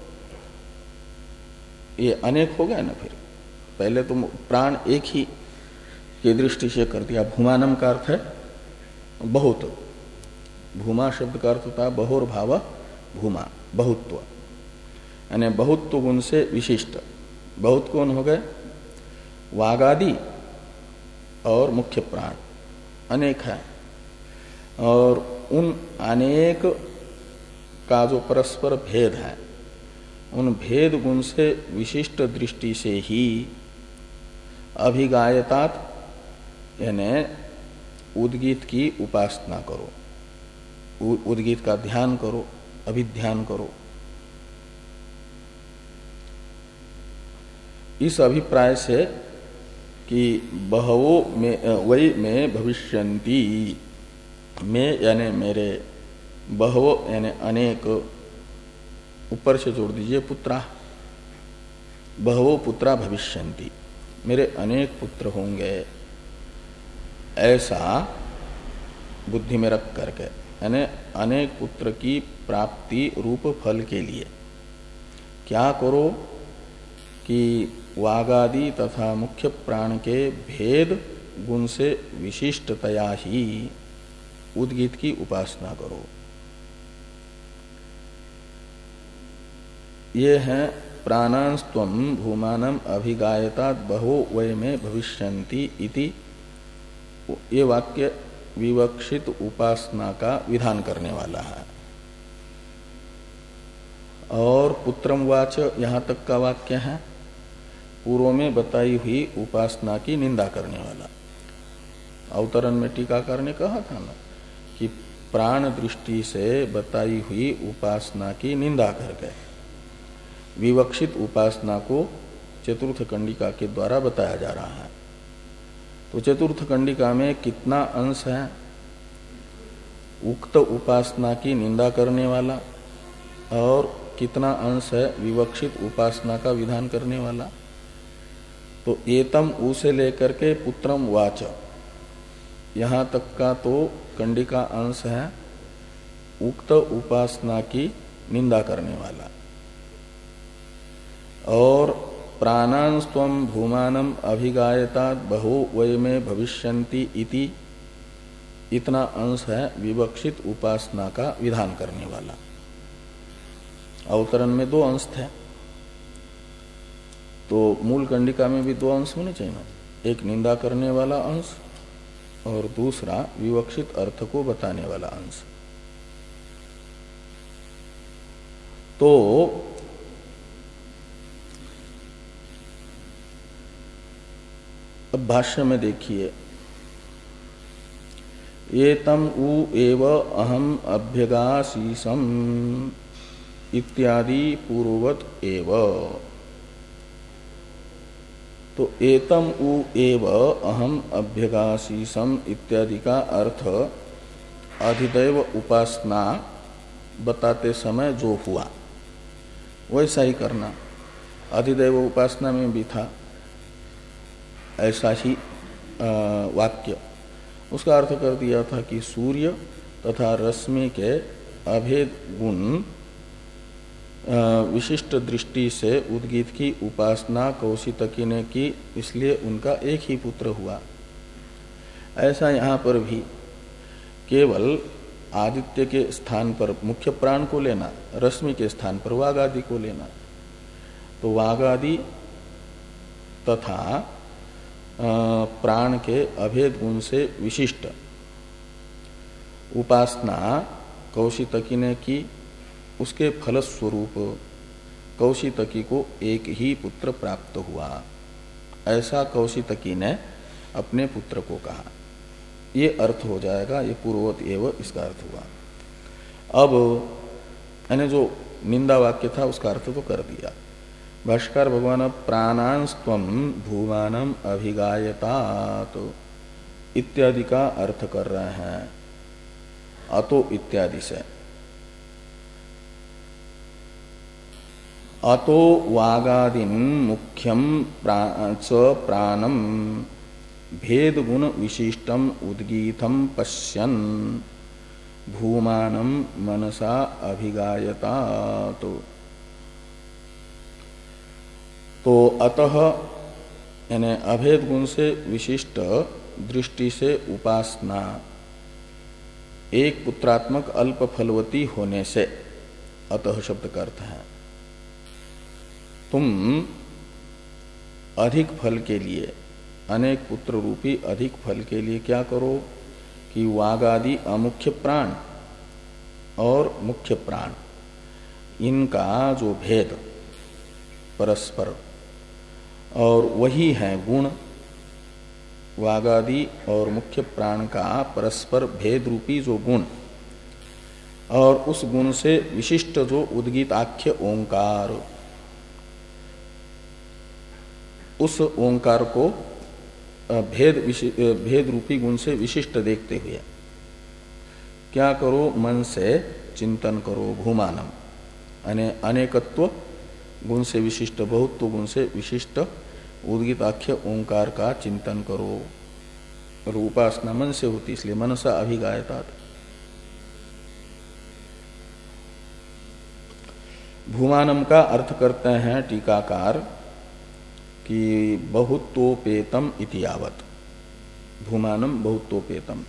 ये अनेक हो गया ना, फिर पहले तुम प्राण एक ही की दृष्टि से कर दिया। भूमानम का अर्थ है बहुत, भूमा शब्द का अर्थ होता है बहुर भाव भूमा, बहुत्व, यानी बहुत्व गुण से विशिष्ट। बहुत कौन हो गए? वागादि और मुख्य प्राण अनेक है, और उन अनेक का जो परस्पर भेद है, उन भेद गुण से विशिष्ट दृष्टि से ही अभिगायतात, यानी उद्गीत की उपासना करो, उद्गीत का ध्यान करो, अभिध्यान करो। इस अभिप्राय से कि बहवो में वही में भविष्यन्ति, में यानी मेरे, बहवो यानी अनेक, ऊपर से जोड़ दीजिए पुत्रा, बहवो पुत्रा भविष्यन्ति, मेरे अनेक पुत्र होंगे, ऐसा बुद्धि में रख करके, यानी अनेक पुत्र की प्राप्ति रूप फल के लिए क्या करो कि वागादि तथा मुख्य प्राण के भेद गुण से विशिष्टतया ही उद्गीत की उपासना करो। ये है प्राणांस्त्वं भूमानम अभिगायतात बहो वय में भविष्यन्ति इति, ये वाक्य विवक्षित उपासना का विधान करने वाला है। और पुत्रम वाच यहाँ तक का वाक्य है पूर्व में बताई हुई उपासना की निंदा करने वाला। अवतरण में टीकाकार ने कहा था ना कि प्राण दृष्टि से बताई हुई उपासना की निंदा करके विवक्षित उपासना को चतुर्थ कंडिका के द्वारा बताया जा रहा है। तो चतुर्थ कंडिका में कितना अंश है उक्त उपासना की निंदा करने वाला और कितना अंश है विवक्षित उपासना का विधान करने वाला। तो एतम ऊ से लेकर के पुत्रम वाच यहाँ तक का तो कंडिका अंश है उक्त उपासना की निंदा करने वाला, और प्राणांस्त्वं भूमानम अभिगायतात बहो वय में भविष्यन्ति इति, इतना अंश है विवक्षित उपासना का विधान करने वाला। अवतरण में दो अंश थे, तो मूल कंडिका में भी दो अंश होने चाहिए ना, एक निंदा करने वाला अंश और दूसरा विवक्षित अर्थ को बताने वाला अंश। तो अब भाष्य में देखिए, एतम उ एव अहम अभ्यगासीसम इत्यादि पूर्ववत एव। तो एतम उ एव अहम अभ्यगासीसम इत्यादि का अर्थ अधिदैव उपासना बताते समय जो हुआ वैसा ही करना। अधिदैव उपासना में भी था ऐसा ही वाक्य, उसका अर्थ कर दिया था कि सूर्य तथा रश्मि के अभेद गुण विशिष्ट दृष्टि से उद्गीत की उपासना कौशितकी ने की, इसलिए उनका एक ही पुत्र हुआ। ऐसा यहाँ पर भी केवल आदित्य के स्थान पर मुख्य प्राण को लेना, रश्मि के स्थान पर वाघ आदि को लेना। तो वाघ आदि तथा प्राण के अभेद गुण से विशिष्ट उपासना कौशितकी ने की, उसके फलस्वरूप कौशितकी को एक ही पुत्र प्राप्त हुआ। ऐसा कौशितकी ने अपने पुत्र को कहा। ये अर्थ हो जाएगा, ये पूर्ववत एव इसका अर्थ हुआ। अब यानी जो निंदा वाक्य था उसका अर्थ तो कर दिया। भाष्कर भगवान प्राणांस्त्वं भूमानम अभिगायतात इत्यादि का अर्थ कर रहे हैं अतो इत्यादि से। अतो वागादिन मुख्यम च प्राणम भेद गुण विशिष्टम उद्गीतम पश्यन् भूमानम मनसा अभिगायतात। तो अतः यानी अभेद गुण से विशिष्ट दृष्टि से उपासना एक पुत्रात्मक अल्प फलवती होने से, अतः शब्द का अर्थ है तुम अधिक फल के लिए, अनेक पुत्र रूपी अधिक फल के लिए क्या करो कि वाग आदि अमुख्य प्राण और मुख्य प्राण इनका जो भेद परस्पर, और वही है गुण, वागादि और मुख्य प्राण का परस्पर भेद रूपी जो गुण, और उस गुण से विशिष्ट जो उद्गीत आख्य ओंकार, उस ओंकार को भेद भेद रूपी गुण से विशिष्ट देखते हुए क्या करो, मन से चिंतन करो। भूमानम यानी अनेकत्व गुण से विशिष्ट, बहुत्व गुण से विशिष्ट उद्गीताख्य ओंकार का चिंतन करो। और उपासना मन से होती, इसलिए मनसा अभिगायतात। भूमानम का अर्थ करते हैं टीकाकार कि बहुत्वोपेतम इति यावत। भूमानम बहुत्वोपेतम।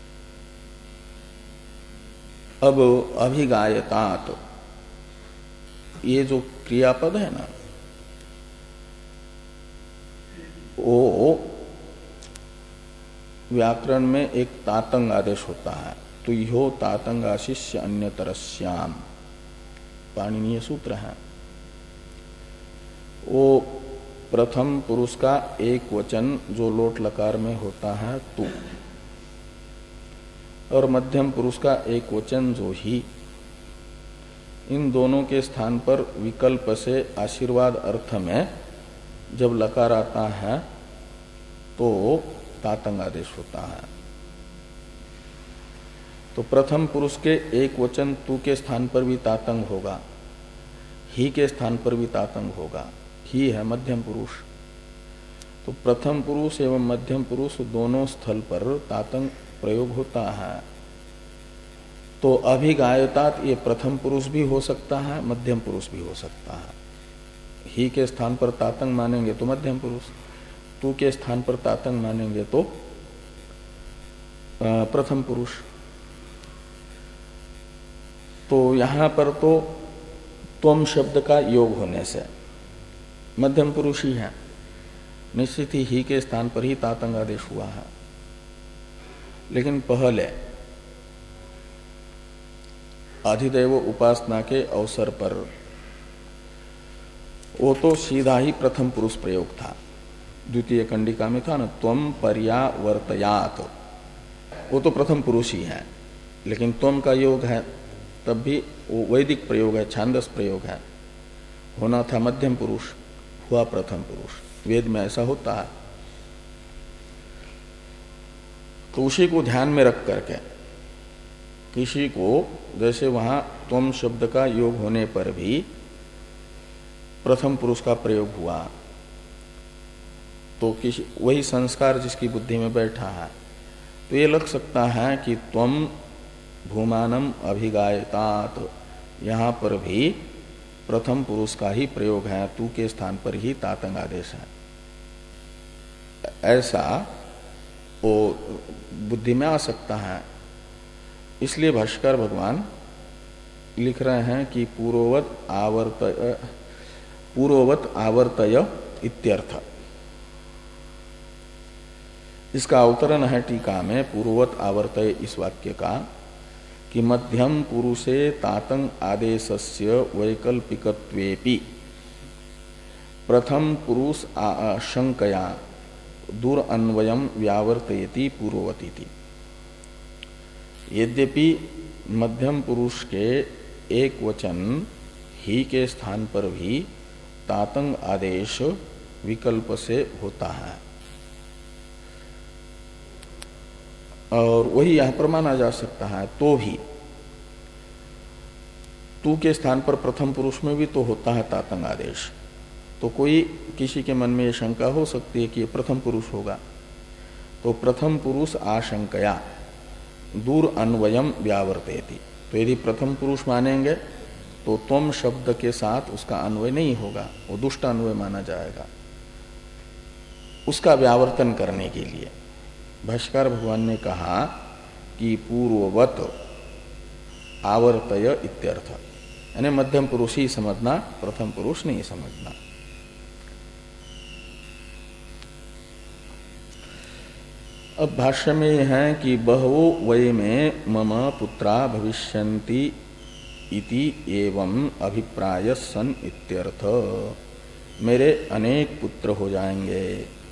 अब अभिगायतात ये जो क्रियापद है ना, वो व्याकरण में एक तातंग आदेश होता है। तो यो तातंगाशिष्य अन्यतरस्याम, पाणिनीय सूत्र है। वो प्रथम पुरुष का एक वचन जो लोट लकार में होता है तू, और मध्यम पुरुष का एक वचन जो ही, इन दोनों के स्थान पर विकल्प से आशीर्वाद अर्थ में जब लकार आता है तो तातंग आदेश होता है। तो प्रथम पुरुष के एक वचन तू के स्थान पर भी तातंग होगा, ही के स्थान पर भी तातंग होगा। ही है मध्यम पुरुष। तो प्रथम पुरुष एवं मध्यम पुरुष दोनों स्थल पर तातंग प्रयोग होता है। तो अभिगायतात ये प्रथम पुरुष भी हो सकता है, मध्यम पुरुष भी हो सकता है। ही के स्थान पर तातंग मानेंगे तो मध्यम पुरुष, तू के स्थान पर तातंग मानेंगे तो प्रथम पुरुष। तो यहां पर तो त्वम शब्द का योग होने से मध्यम पुरुष ही है, निश्चित ही ही के स्थान पर ही तातंग आदेश हुआ है। लेकिन पहले अधिदैव उपासना के अवसर पर वो तो सीधा ही प्रथम पुरुष प्रयोग था। द्वितीय कंडिका में था ना, त्वम पर्यावर्तयात, वो तो प्रथम पुरुष ही है। लेकिन त्वम का योग है तब भी वो वैदिक प्रयोग है, छांदस प्रयोग है। होना था मध्यम पुरुष, हुआ प्रथम पुरुष। वेद में ऐसा होता है। तो उसी को ध्यान में रख करके किसी को, जैसे वहां त्वम शब्द का योग होने पर भी प्रथम पुरुष का प्रयोग हुआ, तो किसी वही संस्कार जिसकी बुद्धि में बैठा है, तो ये लग सकता है कि त्वम भूमानम अभिगायतात, यहां पर भी प्रथम पुरुष का ही प्रयोग है, तू के स्थान पर ही तातंग आदेश है। ऐसा वो बुद्धि में आ सकता है। इसलिए भाष्कर भगवान लिख रहे हैं कि पूर्ववत आवर्तय पूर्ववत आवर्तय इत्यर्थ। इसका अवतरण है टीका में, पूर्ववत आवर्तय इस वाक्य का, कि मध्यम पुरुषे तातंग आदेशस्य वैकल्पिकत्वेपि प्रथम पुरुष शंकया दूर अन्वयम व्यावर्तयति पूर्ववतीति। यद्यपि मध्यम पुरुष के एक वचन ही के स्थान पर भी तातंग आदेश विकल्प से होता है, और वही यहां पर माना जा सकता है, तो भी तू के स्थान पर प्रथम पुरुष में भी तो होता है तातंग आदेश। तो कोई किसी के मन में ये शंका हो सकती है कि ये प्रथम पुरुष होगा, तो प्रथम पुरुष आशंकया दूर अन्वयम व्यावर्तयति। तो यदि प्रथम पुरुष मानेंगे तो त्वम शब्द के साथ उसका अन्वय नहीं होगा, वो दुष्ट अन्वय माना जाएगा। उसका व्यावर्तन करने के लिए भाष्कर भगवान ने कहा कि पूर्ववत आवर्तय इत्यर्थ, यानी मध्यम पुरुष ही समझना, प्रथम पुरुष नहीं समझना। अब भाष्य में यह है कि बहवो वै में मम पुत्रा भविष्यन्ति इति एवं अभिप्राय सन इत्यर्थ। मेरे अनेक पुत्र हो जाएंगे,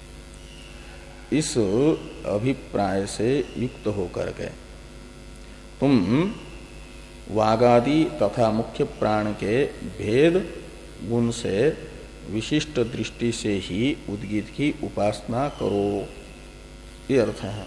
इस अभिप्राय से युक्त होकर के तुम वागादि तथा मुख्य प्राण के भेद गुण से विशिष्ट दृष्टि से ही उद्गीत की उपासना करो, ये अर्थ है।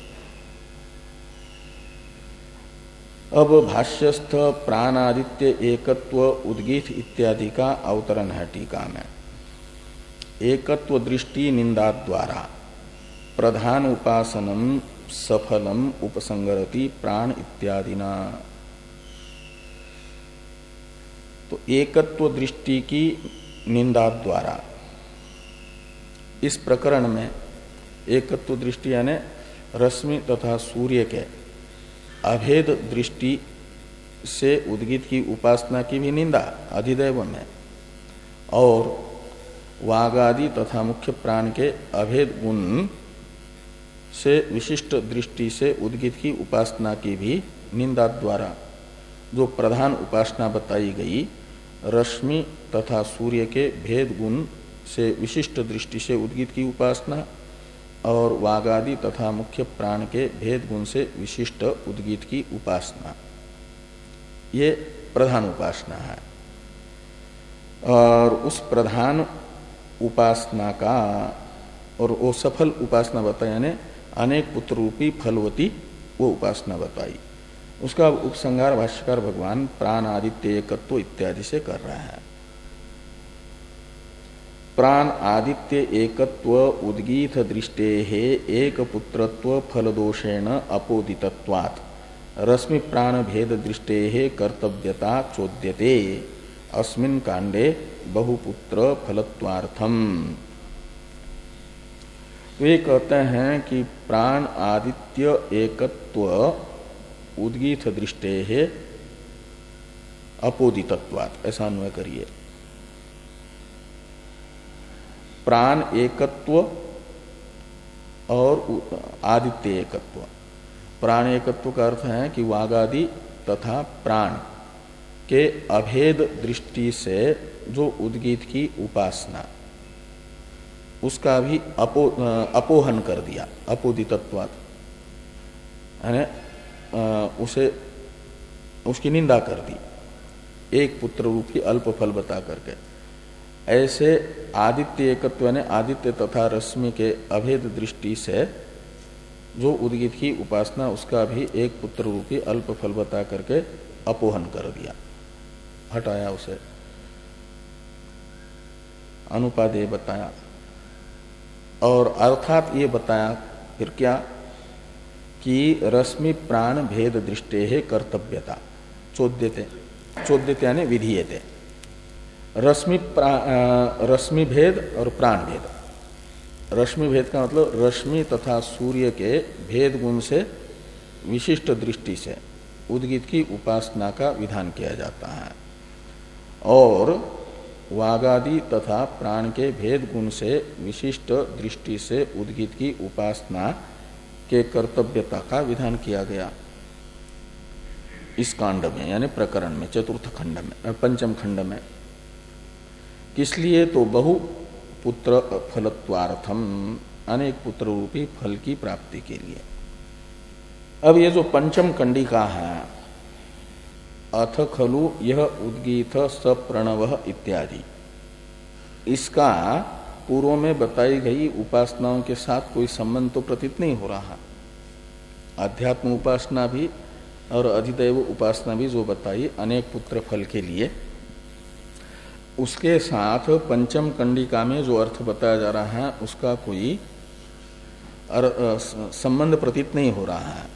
अब भाष्यस्थ प्राणादित्य एकत्व उद्गीत इत्यादि का अवतरण है टीका में। एकत्व दृष्टि निंदा द्वारा प्रधान उपासनम सफलम उपसंगरति प्राण इत्यादिना। तो एकत्व दृष्टि की निंदा द्वारा इस प्रकरण में एकत्व दृष्टि यानी रश्मि तथा सूर्य के अभेद दृष्टि से उद्गीत की उपासना की भी निंदा अधिदैव में, और वागादि तथा मुख्य प्राण के अभेद गुण से विशिष्ट दृष्टि से उद्गीत की उपासना की भी निंदा द्वारा जो प्रधान उपासना बताई गई, रश्मि तथा सूर्य के भेद गुण से विशिष्ट दृष्टि से उद्गीत की उपासना और वागादि तथा मुख्य प्राण के भेद गुण से विशिष्ट उद्गीत की उपासना, ये प्रधान उपासना है। और उस प्रधान उपासना का और वो सफल उपासना बताई, यानी अनेक पुत्र रूपी फलवती वो उपासना बताई। उसका उपसंहार भाष्यकार भगवान प्राण आदित्य एकत्व इत्यादि से कर रहा है। प्राण आदित्य एकत्व उद्गीत दृष्टेः एक पुत्रत्व फलदोषेण अपोदितत्वात् रश्मि प्राण भेद दृष्टेः कर्तव्यता चोद्यते अस्मिन् कांडे बहुपुत्र फलत्वार्थम। वे कहते हैं कि प्राण आदित्य एकत्व उद्गीत दृष्टेः अपोदितत्वात्, ऐसा अन्वय करिए। प्राण एकत्व और आदित्य एकत्व। प्राण एकत्व का अर्थ है कि वागादि तथा प्राण के अभेद दृष्टि से जो उद्गीत की उपासना, उसका भी अपो, अपोहन कर दिया, अपोदितत्वात्, यानी उसे उसकी निंदा कर दी, एक पुत्र रूपी अल्प फल बता करके। ऐसे आदित्य एकत्व यानी आदित्य तथा रश्मि के अभेद दृष्टि से जो उद्गीत की उपासना, उसका भी एक पुत्र रूपी अल्प फल बता करके अपोहन कर दिया, हटाया, उसे अनुपादेय बताया। और अर्थात ये बताया फिर क्या कि रश्मि प्राण भेद दृष्टेः कर्तव्यता चोद्यते, चोद्यते यानी विधीयते। रश्मि रश्मि भेद और प्राण भेद। रश्मि भेद का मतलब रश्मि तथा सूर्य के भेद गुण से विशिष्ट दृष्टि से उद्गीत की उपासना का विधान किया जाता है, और वागादि तथा प्राण के भेद गुण से विशिष्ट दृष्टि से उद्गीत की उपासना के कर्तव्यता का विधान किया गया इस कांड में, यानी प्रकरण में, चतुर्थ खंड में, पंचम खंड में। किसलिए? तो बहु पुत्र फलत्वार्थम, अनेक पुत्र रूपी फल की प्राप्ति के लिए। अब ये जो पंचम कंडिका है, अथ खलु यह उद्गीत स प्रणव इत्यादि, इसका पूर्व में बताई गई उपासनाओं के साथ कोई संबंध तो प्रतीत नहीं हो रहा। अध्यात्म उपासना भी और अधिदैव उपासना भी जो बताई अनेक पुत्र फल के लिए, उसके साथ पंचम कंडिका में जो अर्थ बताया जा रहा है उसका कोई संबंध प्रतीत नहीं हो रहा है।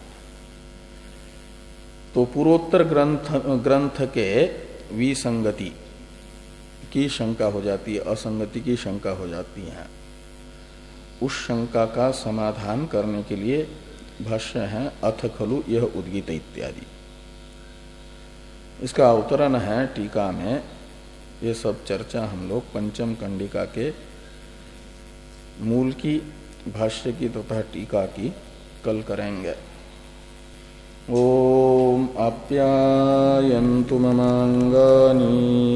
तो पूर्वोत्तर ग्रंथ ग्रंथ के विसंगति की शंका हो जाती है, असंगति की शंका हो जाती है। उस शंका का समाधान करने के लिए भाष्य है अथ खलु यह उद्गीत इत्यादि। इसका अवतरण है टीका में। ये सब चर्चा हम लोग पंचम कंडिका के मूल की, भाष्य की तथा टीका की कल करेंगे। ओम आप्यायन्तु ममांगानि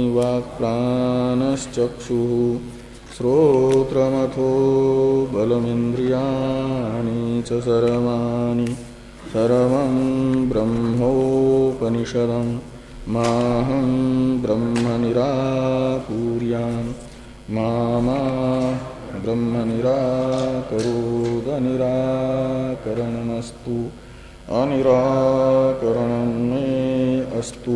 वाक्प्राणश्चक्षुः श्रोत्रमथो बलमिन्द्रियाणि च सर्वाणि सर्वं ब्रह्मोपनिषदम् माहं ब्रह्म निराकुर्याम् मा मा ब्रह्म निराकरोद निराकरणमस्तु अनिराकरणं मे अस्तु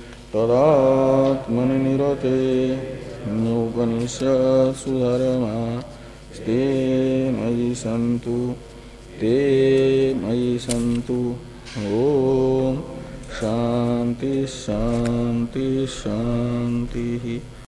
तदात्मनिरते न्योपनिषत्सु धर्मा ते मयि सन्तु ते मयि सन्तु। ओम शांति शांति शांति।